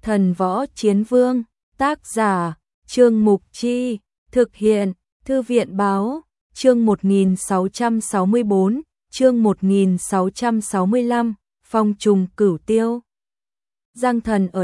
Thần Võ Chiến Vương, tác giả, Trương Mục Chi, thực hiện, Thư viện Báo, chương 1664, chương 1665, Phong trùng cửu tiêu. Giang Thần ở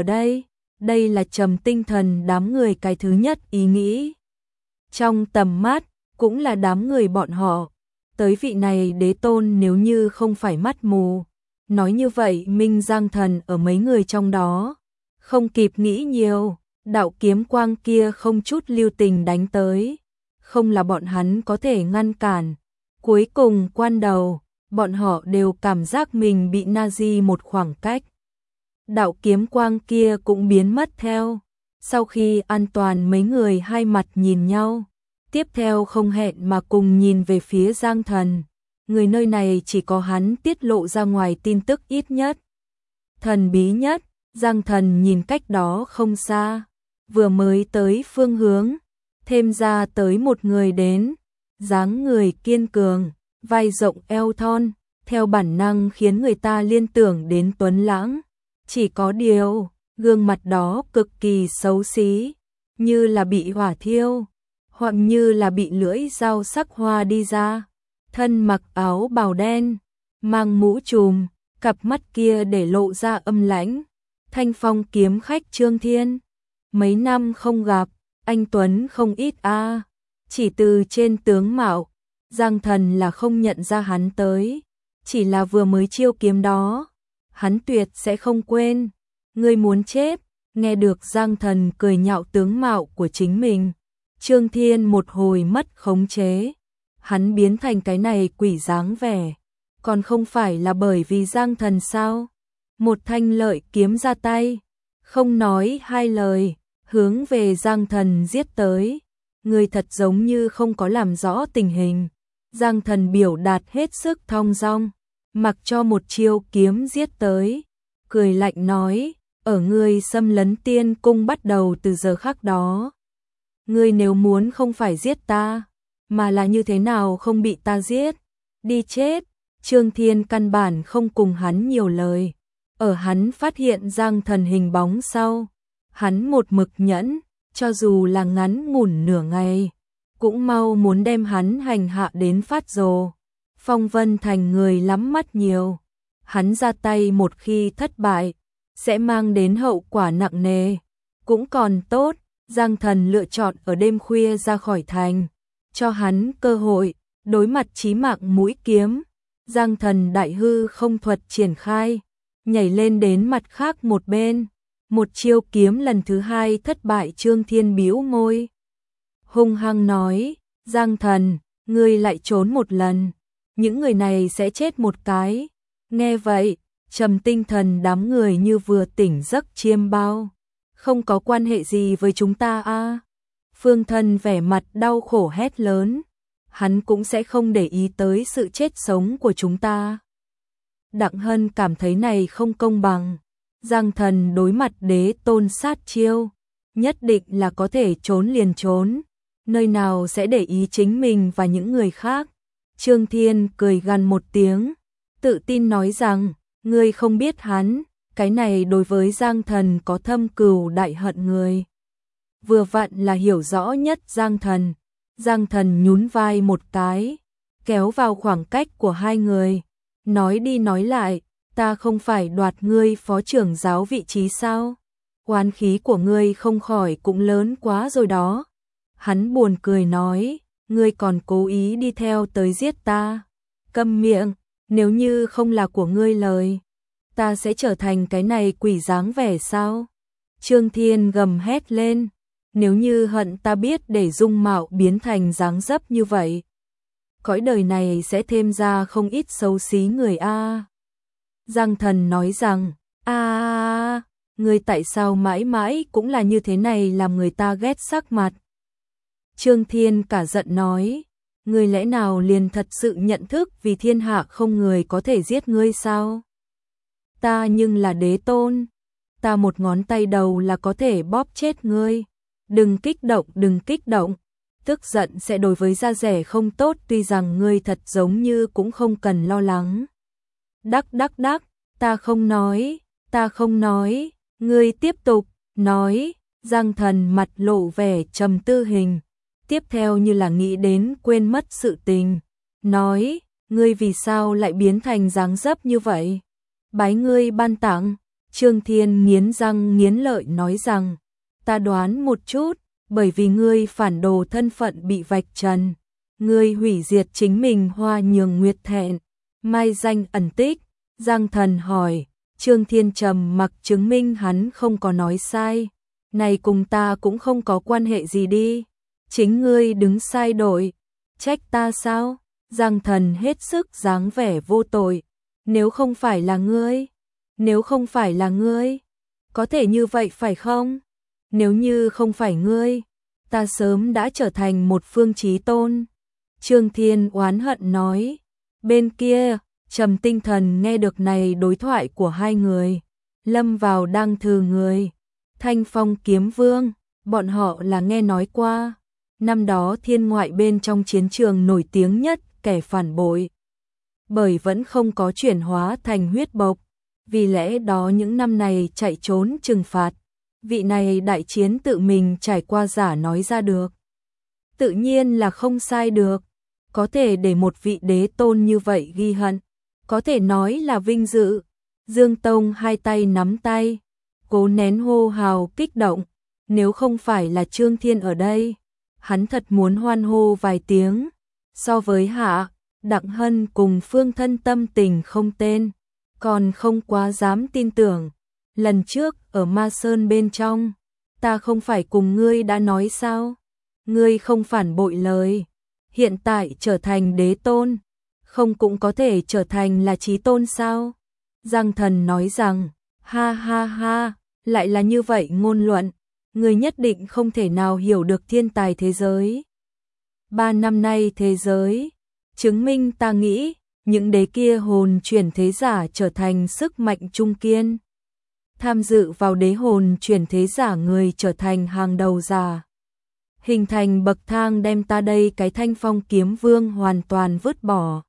đây là trầm tinh thần đám người cái thứ nhất ý nghĩ. Trong tầm mắt, cũng là đám người bọn họ, tới vị này đế tôn nếu như không phải mắt mù. Nói như vậy minh Giang Thần ở mấy người trong đó. Không kịp nghĩ nhiều, đạo kiếm quang kia không chút lưu tình đánh tới. Không là bọn hắn có thể ngăn cản. Cuối cùng quan đầu, bọn họ đều cảm giác mình bị Nazi một khoảng cách. Đạo kiếm quang kia cũng biến mất theo. Sau khi an toàn mấy người hai mặt nhìn nhau. Tiếp theo không hẹn mà cùng nhìn về phía Giang Thần. Người nơi này chỉ có hắn tiết lộ ra ngoài tin tức ít nhất. Thần bí nhất, Giang Thần nhìn cách đó không xa. Vừa mới tới phương hướng, thêm ra tới một người đến. Dáng người kiên cường, vai rộng eo thon, theo bản năng khiến người ta liên tưởng đến Tuấn Lãng. Chỉ có điều, gương mặt đó cực kỳ xấu xí, như là bị hỏa thiêu, hoặc như là bị lưỡi dao sắc hoa đi ra. Thân mặc áo bào đen, mang mũ trùm, cặp mắt kia để lộ ra âm lãnh. Thanh Phong kiếm khách Trương Thiên. Mấy năm không gặp, anh Tuấn không ít a. Chỉ từ trên tướng mạo, Giang Thần là không nhận ra hắn tới. Chỉ là vừa mới chiêu kiếm đó, hắn tuyệt sẽ không quên. Ngươi muốn chết, nghe được Giang Thần cười nhạo tướng mạo của chính mình. Trương Thiên một hồi mất khống chế. Hắn biến thành cái này quỷ dáng vẻ. Còn không phải là bởi vì Giang Thần sao? Một thanh lợi kiếm ra tay. Không nói hai lời, hướng về Giang Thần giết tới. Người thật giống như không có làm rõ tình hình. Giang Thần biểu đạt hết sức thong dong, mặc cho một chiêu kiếm giết tới. Cười lạnh nói, ở ngươi xâm lấn tiên cung bắt đầu từ giờ khắc đó. Ngươi nếu muốn không phải giết ta, mà là như thế nào không bị ta giết, đi chết. Trương Thiên căn bản không cùng hắn nhiều lời. Ở hắn phát hiện Giang Thần hình bóng sau, hắn một mực nhẫn, cho dù là ngắn ngủn nửa ngày, cũng mau muốn đem hắn hành hạ đến phát rồ. Phong Vân Thành người lắm mắt nhiều, hắn ra tay một khi thất bại, sẽ mang đến hậu quả nặng nề. Cũng còn tốt, Giang Thần lựa chọn ở đêm khuya ra khỏi thành, cho hắn cơ hội, đối mặt chí mạng mũi kiếm. Giang Thần đại hư không thuật triển khai, nhảy lên đến mặt khác một bên. Một chiêu kiếm lần thứ hai thất bại. Trương Thiên bĩu môi, hung hăng nói, Giang Thần, ngươi lại trốn một lần, những người này sẽ chết một cái. Nghe vậy, trầm tinh thần đám người như vừa tỉnh giấc chiêm bao. Không có quan hệ gì với chúng ta a. Phương Thần vẻ mặt đau khổ hét lớn, hắn cũng sẽ không để ý tới sự chết sống của chúng ta. Đặng Hân cảm thấy này không công bằng. Giang Thần đối mặt đế tôn sát chiêu, nhất định là có thể trốn liền trốn, nơi nào sẽ để ý chính mình và những người khác. Trương Thiên cười gằn một tiếng, tự tin nói rằng, ngươi không biết hắn, cái này đối với Giang Thần có thâm cừu đại hận người. Vừa vặn là hiểu rõ nhất Giang Thần. Giang Thần nhún vai một cái, kéo vào khoảng cách của hai người, nói đi nói lại, ta không phải đoạt ngươi phó trưởng giáo vị trí sao? Oán khí của ngươi không khỏi cũng lớn quá rồi đó. Hắn buồn cười nói, ngươi còn cố ý đi theo tới giết ta. Câm miệng, nếu như không là của ngươi lời, ta sẽ trở thành cái này quỷ dáng vẻ sao? Trương Thiên gầm hét lên, nếu như hận ta biết để dung mạo biến thành dáng dấp như vậy, cõi đời này sẽ thêm ra không ít xấu xí người a. Giang Thần nói rằng, ngươi tại sao mãi mãi cũng là như thế này làm người ta ghét sắc mặt. Trương Thiên cả giận nói, ngươi lẽ nào liền thật sự nhận thức vì thiên hạ không người có thể giết ngươi sao? Ta nhưng là đế tôn, ta một ngón tay đầu là có thể bóp chết ngươi. Đừng kích động, đừng kích động. Tức giận sẽ đối với da rẻ không tốt, tuy rằng ngươi thật giống như cũng không cần lo lắng. Đắc, ta không nói. Ngươi tiếp tục, nói, Giang Thần mặt lộ vẻ trầm tư hình, tiếp theo như là nghĩ đến quên mất sự tình, nói, ngươi vì sao lại biến thành dáng dấp như vậy? Bái ngươi ban tặng, Trương Thiên nghiến răng nghiến lợi nói rằng, ta đoán một chút, bởi vì ngươi phản đồ thân phận bị vạch trần, ngươi hủy diệt chính mình Hoa Nhường Nguyệt thẹn, mai danh ẩn tích. Giang Thần hỏi, Trương Thiên trầm mặc chứng minh hắn không có nói sai, này cùng ta cũng không có quan hệ gì đi, chính ngươi đứng sai đội, trách ta sao? Giang Thần hết sức dáng vẻ vô tội, nếu không phải là ngươi, có thể như vậy phải không? Nếu như không phải ngươi, ta sớm đã trở thành một phương chí tôn. Trương Thiên oán hận nói, bên kia, Trầm Tinh Thần nghe được này đối thoại của hai người, lâm vào đang thừ người. Thanh Phong Kiếm Vương, bọn họ là nghe nói qua, năm đó thiên ngoại bên trong chiến trường nổi tiếng nhất kẻ phản bội, bởi vẫn không có chuyển hóa thành huyết bộc, vì lẽ đó những năm này chạy trốn trừng phạt, vị này đại chiến tự mình trải qua giả nói ra được. Tự nhiên là không sai được, có thể để một vị đế tôn như vậy ghi hận, có thể nói là vinh dự. Dương Tông hai tay nắm tay, cố nén hô hào kích động, nếu không phải là Trương Thiên ở đây, hắn thật muốn hoan hô vài tiếng. So với Hạ, Đặng Hân cùng Phương Thân tâm tình không tên, còn không quá dám tin tưởng. Lần trước ở Ma Sơn bên trong, ta không phải cùng ngươi đã nói sao? Ngươi không phản bội lời, hiện tại trở thành đế tôn, không cũng có thể trở thành là chí tôn sao? Giang Thần nói rằng, ha ha ha, lại là như vậy ngôn luận, ngươi nhất định không thể nào hiểu được thiên tài thế giới. 3 năm nay thế giới, chứng minh ta nghĩ, những đế kia hồn chuyển thế giả trở thành sức mạnh trung kiên. Tham dự vào đế hồn chuyển thế giả người trở thành hàng đầu giả. Hình thành bậc thang đem ta đây cái Thanh Phong Kiếm Vương hoàn toàn vứt bỏ.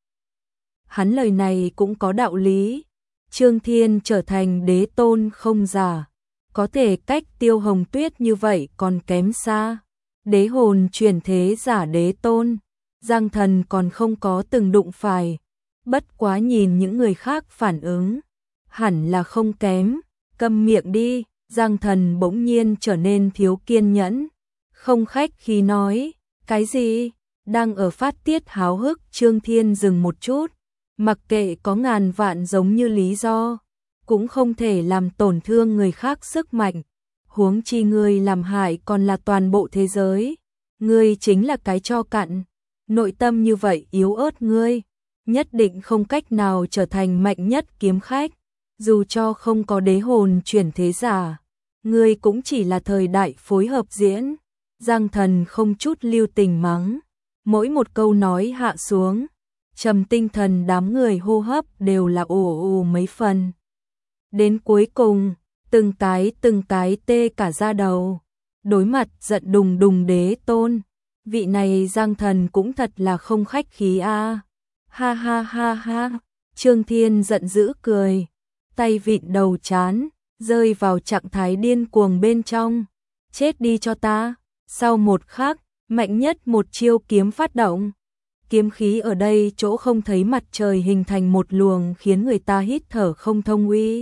Hắn lời này cũng có đạo lý. Trương Thiên trở thành đế tôn không giả, có thể cách Tiêu Hồng Tuyết như vậy còn kém xa. Đế hồn chuyển thế giả đế tôn, Giang Thần còn không có từng đụng phải. Bất quá nhìn những người khác phản ứng, hẳn là không kém. Câm miệng đi, Giang Thần bỗng nhiên trở nên thiếu kiên nhẫn, không khách khí nói, cái gì? Đang ở phát tiết háo hức, Trương Thiên dừng một chút, mặc kệ có ngàn vạn giống như lý do, cũng không thể làm tổn thương người khác sức mạnh, huống chi ngươi làm hại còn là toàn bộ thế giới, ngươi chính là cái tro cặn, nội tâm như vậy yếu ớt ngươi, nhất định không cách nào trở thành mạnh nhất kiếm khách. Dù cho không có đế hồn chuyển thế giả, ngươi cũng chỉ là thời đại phối hợp diễn. Giang Thần không chút lưu tình mắng, mỗi một câu nói hạ xuống, Trầm Tinh Thần đám người hô hấp đều là ồ ồ mấy phần. Đến cuối cùng, từng cái tê cả da đầu, đối mặt giận đùng đùng đế tôn, vị này Giang Thần cũng thật là không khách khí a. Ha ha ha ha, Trương Thiên giận dữ cười, tay vịn đầu chán, rơi vào trạng thái điên cuồng bên trong. Chết đi cho ta. Sau một khắc, mạnh nhất một chiêu kiếm phát động. Kiếm khí ở đây chỗ không thấy mặt trời hình thành một luồng khiến người ta hít thở không thông uy.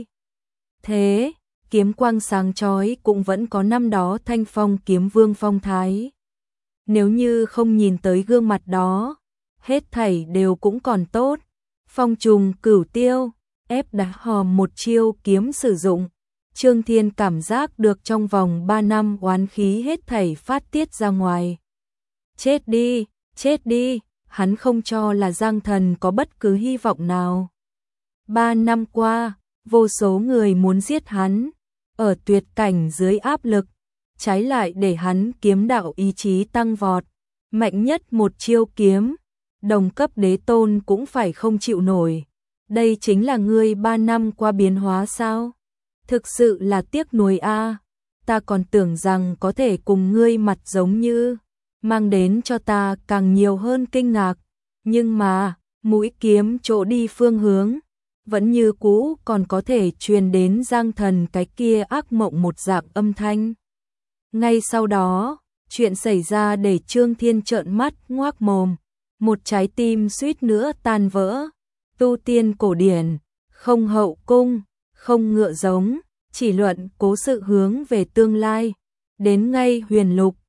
Thế, kiếm quang sáng chói cũng vẫn có năm đó Thanh Phong Kiếm Vương phong thái. Nếu như không nhìn tới gương mặt đó, hết thảy đều cũng còn tốt. Phong trùng cửu tiêu, ép đá hòm một chiêu kiếm sử dụng. Trương Thiên cảm giác được trong vòng 3 năm oán khí hết thảy phát tiết ra ngoài. Chết đi, hắn không cho là Giang Thần có bất cứ hy vọng nào. 3 năm qua, vô số người muốn giết hắn, ở tuyệt cảnh dưới áp lực, trái lại để hắn kiếm đạo ý chí tăng vọt, mạnh nhất một chiêu kiếm, đồng cấp đế tôn cũng phải không chịu nổi. Đây chính là ngươi 3 năm qua biến hóa sao? Thực sự là tiếc nuối a, ta còn tưởng rằng có thể cùng ngươi mặt giống như, mang đến cho ta càng nhiều hơn kinh ngạc, nhưng mà, mũi kiếm chỗ đi phương hướng, vẫn như cũ còn có thể truyền đến Giang Thần cái kia ác mộng một dạng âm thanh. Ngay sau đó, chuyện xảy ra để Trương Thiên trợn mắt ngoác mồm, một trái tim suýt nữa tan vỡ. Tu tiên cổ điển, không hậu cung, không ngựa giống, chỉ luận cố sự hướng về tương lai. Đến ngay huyền lục,